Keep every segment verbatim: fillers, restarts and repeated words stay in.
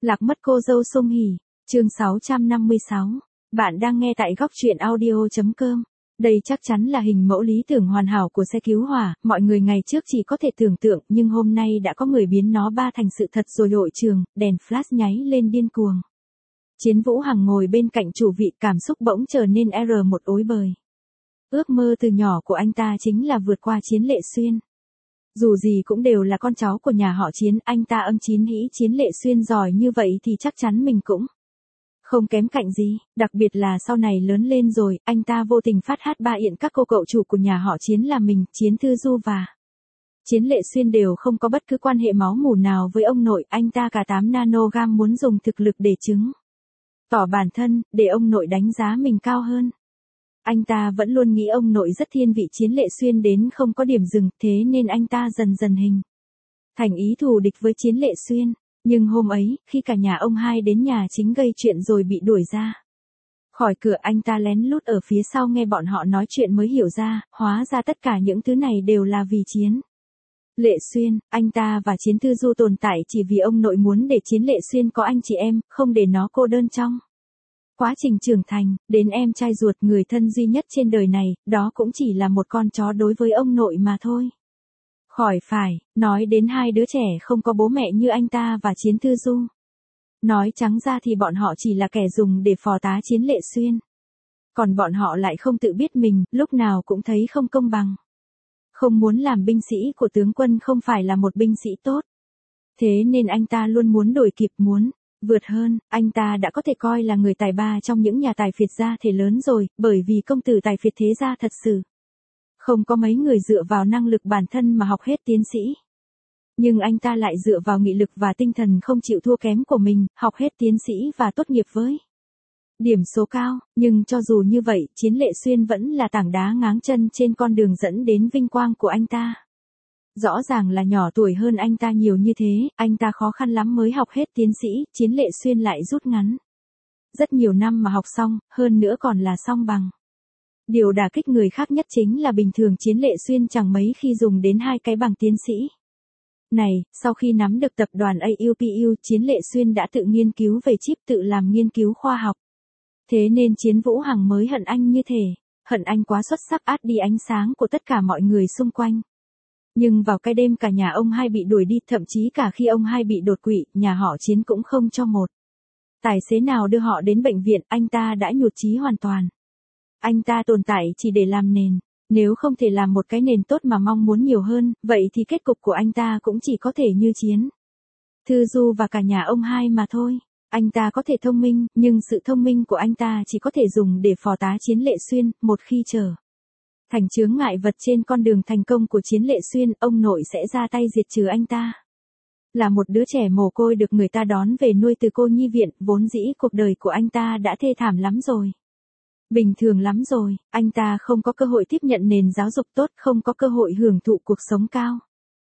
Lạc mất cô dâu Song Hỷ, chương sáu trăm năm mươi sáu. Bạn đang nghe tại góc truyện audio.com. Đây chắc chắn là hình mẫu lý tưởng hoàn hảo của xe cứu hỏa, mọi người ngày trước chỉ có thể tưởng tượng, nhưng hôm nay đã có người biến nó ba thành sự thật rồi. Hội trường, đèn flash nháy lên điên cuồng. Chiến Vũ Hằng ngồi bên cạnh chủ vị, cảm xúc bỗng trở nên R một ối bời. Ước mơ từ nhỏ của anh ta chính là vượt qua Chiến Lệ Xuyên. Dù gì cũng đều là con cháu của nhà họ Chiến, anh ta âm chín hĩ Chiến Lệ Xuyên giỏi như vậy thì chắc chắn mình cũng không kém cạnh gì, đặc biệt là sau này lớn lên rồi, anh ta vô tình phát hát ba yện các cô cậu chủ của nhà họ Chiến là mình, Chiến Thư Du và Chiến Lệ Xuyên đều không có bất cứ quan hệ máu mủ nào với ông nội, anh ta cả tám nanogam muốn dùng thực lực để chứng tỏ bản thân, để ông nội đánh giá mình cao hơn. Anh ta vẫn luôn nghĩ ông nội rất thiên vị Chiến Lệ Xuyên đến không có điểm dừng, thế nên anh ta dần dần hình thành ý thù địch với Chiến Lệ Xuyên. Nhưng hôm ấy, khi cả nhà ông hai đến nhà chính gây chuyện rồi bị đuổi ra khỏi cửa, anh ta lén lút ở phía sau nghe bọn họ nói chuyện mới hiểu ra, hóa ra tất cả những thứ này đều là vì Chiến Lệ Xuyên. Anh ta và Chiến Thư Du tồn tại chỉ vì ông nội muốn để Chiến Lệ Xuyên có anh chị em, không để nó cô đơn trong quá trình trưởng thành, đến em trai ruột người thân duy nhất trên đời này, đó cũng chỉ là một con chó đối với ông nội mà thôi. Khỏi phải, nói đến hai đứa trẻ không có bố mẹ như anh ta và Chiến Thư Du. Nói trắng ra thì bọn họ chỉ là kẻ dùng để phò tá Chiến Lệ Xuyên. Còn bọn họ lại không tự biết mình, lúc nào cũng thấy không công bằng. Không muốn làm binh sĩ của tướng quân không phải là một binh sĩ tốt. Thế nên anh ta luôn muốn đổi kịp, muốn vượt hơn. Anh ta đã có thể coi là người tài ba trong những nhà tài phiệt gia thể lớn rồi, bởi vì công tử tài phiệt thế gia thật sự không có mấy người dựa vào năng lực bản thân mà học hết tiến sĩ. Nhưng anh ta lại dựa vào nghị lực và tinh thần không chịu thua kém của mình, học hết tiến sĩ và tốt nghiệp với điểm số cao. Nhưng cho dù như vậy, Chiến Lệ Xuyên vẫn là tảng đá ngáng chân trên con đường dẫn đến vinh quang của anh ta. Rõ ràng là nhỏ tuổi hơn anh ta nhiều như thế, anh ta khó khăn lắm mới học hết tiến sĩ, Chiến Lệ Xuyên lại rút ngắn rất nhiều năm mà học xong, hơn nữa còn là song bằng. Điều đả kích người khác nhất chính là bình thường Chiến Lệ Xuyên chẳng mấy khi dùng đến hai cái bằng tiến sĩ này. Sau khi nắm được tập đoàn a u pê u, Chiến Lệ Xuyên đã tự nghiên cứu về chip, tự làm nghiên cứu khoa học. Thế nên Chiến Vũ Hằng mới hận anh như thể, hận anh quá xuất sắc, át đi ánh sáng của tất cả mọi người xung quanh. Nhưng vào cái đêm cả nhà ông hai bị đuổi đi, thậm chí cả khi ông hai bị đột quỵ, nhà họ Chiến cũng không cho một tài xế nào đưa họ đến bệnh viện, anh ta đã nhụt chí hoàn toàn. Anh ta tồn tại chỉ để làm nền, nếu không thể làm một cái nền tốt mà mong muốn nhiều hơn, vậy thì kết cục của anh ta cũng chỉ có thể như Chiến Thư Du và cả nhà ông hai mà thôi. Anh ta có thể thông minh, nhưng sự thông minh của anh ta chỉ có thể dùng để phò tá Chiến Lệ Xuyên, một khi trở thành chướng ngại vật trên con đường thành công của Chiến Lệ Xuyên, ông nội sẽ ra tay diệt trừ anh ta. Là một đứa trẻ mồ côi được người ta đón về nuôi từ cô nhi viện, vốn dĩ cuộc đời của anh ta đã thê thảm lắm rồi. Bình thường lắm rồi, anh ta không có cơ hội tiếp nhận nền giáo dục tốt, không có cơ hội hưởng thụ cuộc sống cao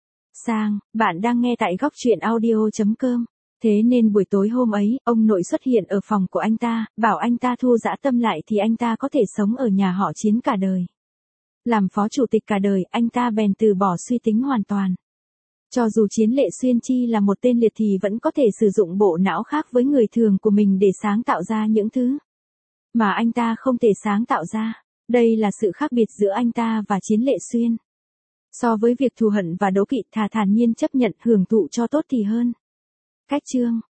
sang. Bạn đang nghe tại góc truyện audio.com. Thế nên buổi tối hôm ấy, ông nội xuất hiện ở phòng của anh ta, bảo anh ta thu dã tâm lại thì anh ta có thể sống ở nhà họ Chiến cả đời. Làm phó chủ tịch cả đời, anh ta bèn từ bỏ suy tính hoàn toàn. Cho dù Chiến Lệ Xuyên chi là một tên liệt thì vẫn có thể sử dụng bộ não khác với người thường của mình để sáng tạo ra những thứ mà anh ta không thể sáng tạo ra. Đây là sự khác biệt giữa anh ta và Chiến Lệ Xuyên. So với việc thù hận và đố kỵ, thà thản nhiên chấp nhận hưởng thụ cho tốt thì hơn. Cách chương